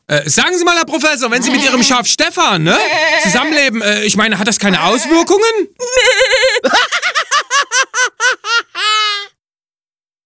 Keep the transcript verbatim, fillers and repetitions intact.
Äh, sagen Sie mal, Herr Professor, wenn Sie mit Ihrem Schaf Stefan, ne, zusammenleben, äh, ich meine, hat das keine Auswirkungen? Nö,